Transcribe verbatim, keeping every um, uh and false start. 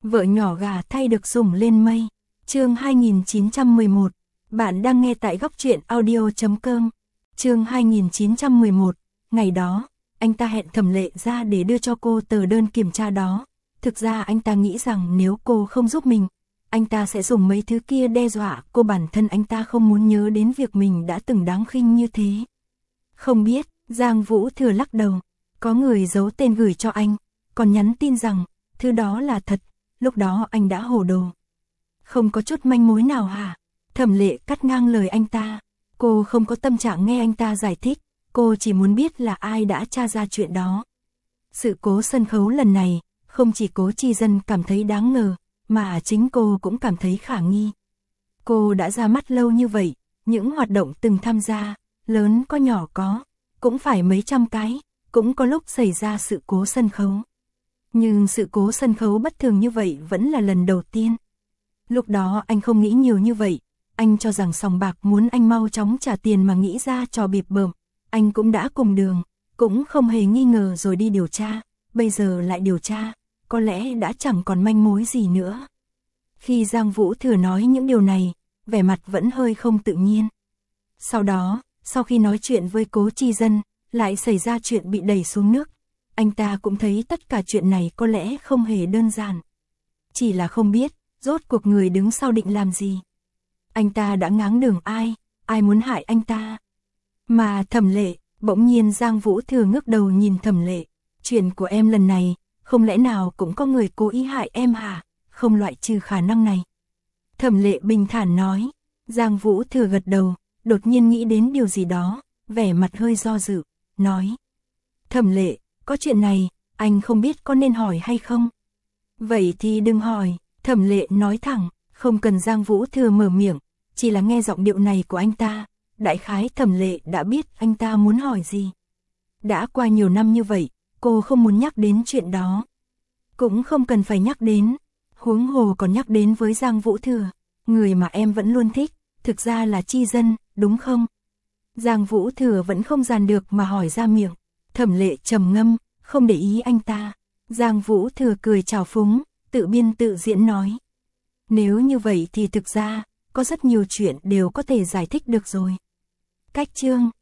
Vợ nhỏ gà thay được sủng lên mây. Chương hai nghìn chín trăm mười một. Bạn đang nghe tại góc truyện audio chấm com. Chương hai nghìn chín trăm mười một. Ngày đó, anh ta hẹn Thẩm Lệ ra để đưa cho cô tờ đơn kiểm tra đó. Thực ra anh ta nghĩ rằng nếu cô không giúp mình, anh ta sẽ dùng mấy thứ kia đe dọa cô. Bản thân anh ta không muốn nhớ đến việc mình đã từng đáng khinh như thế. Không biết, Giang Vũ Thừa lắc đầu. Có người giấu tên gửi cho anh, còn nhắn tin rằng thứ đó là thật. Lúc đó anh đã hồ đồ. Không có chút manh mối nào hả? Thẩm Lệ cắt ngang lời anh ta. Cô không có tâm trạng nghe anh ta giải thích. Cô chỉ muốn biết là ai đã tra ra chuyện đó. Sự cố sân khấu lần này, không chỉ Cố Chi Dân cảm thấy đáng ngờ, mà chính cô cũng cảm thấy khả nghi. Cô đã ra mắt lâu như vậy, những hoạt động từng tham gia, lớn có nhỏ có, cũng phải mấy trăm cái, cũng có lúc xảy ra sự cố sân khấu. Nhưng sự cố sân khấu bất thường như vậy vẫn là lần đầu tiên. Lúc đó anh không nghĩ nhiều như vậy, anh cho rằng sòng bạc muốn anh mau chóng trả tiền mà nghĩ ra trò bịp bợm. Anh cũng đã cùng đường, cũng không hề nghi ngờ rồi đi điều tra, bây giờ lại điều tra, có lẽ đã chẳng còn manh mối gì nữa. Khi Giang Vũ Thừa nói những điều này, vẻ mặt vẫn hơi không tự nhiên. Sau đó, sau khi nói chuyện với Cố Chi Dân, lại xảy ra chuyện bị đẩy xuống nước. Anh ta cũng thấy tất cả chuyện này có lẽ không hề đơn giản. Chỉ là không biết, rốt cuộc người đứng sau định làm gì. Anh ta đã ngáng đường ai, ai muốn hại anh ta. Mà Thẩm Lệ, bỗng nhiên Giang Vũ Thừa ngước đầu nhìn Thẩm Lệ. Chuyện của em lần này, không lẽ nào cũng có người cố ý hại em hả? Không loại trừ khả năng này. Thẩm Lệ bình thản nói. Giang Vũ Thừa gật đầu, đột nhiên nghĩ đến điều gì đó, vẻ mặt hơi do dự, nói. Thẩm Lệ, có chuyện này, anh không biết có nên hỏi hay không? Vậy thì đừng hỏi, Thẩm Lệ nói thẳng, không cần Giang Vũ Thừa mở miệng, chỉ là nghe giọng điệu này của anh ta, đại khái Thẩm Lệ đã biết anh ta muốn hỏi gì. Đã qua nhiều năm như vậy, cô không muốn nhắc đến chuyện đó. Cũng không cần phải nhắc đến, huống hồ còn nhắc đến với Giang Vũ Thừa, người mà em vẫn luôn thích, thực ra là Chi Dân, đúng không? Giang Vũ Thừa vẫn không dàn được mà hỏi ra miệng. Thẩm Lệ trầm ngâm, không để ý anh ta. Giang Vũ Thừa cười trào phúng, tự biên tự diễn nói. Nếu như vậy thì thực ra, có rất nhiều chuyện đều có thể giải thích được rồi. Cách chương,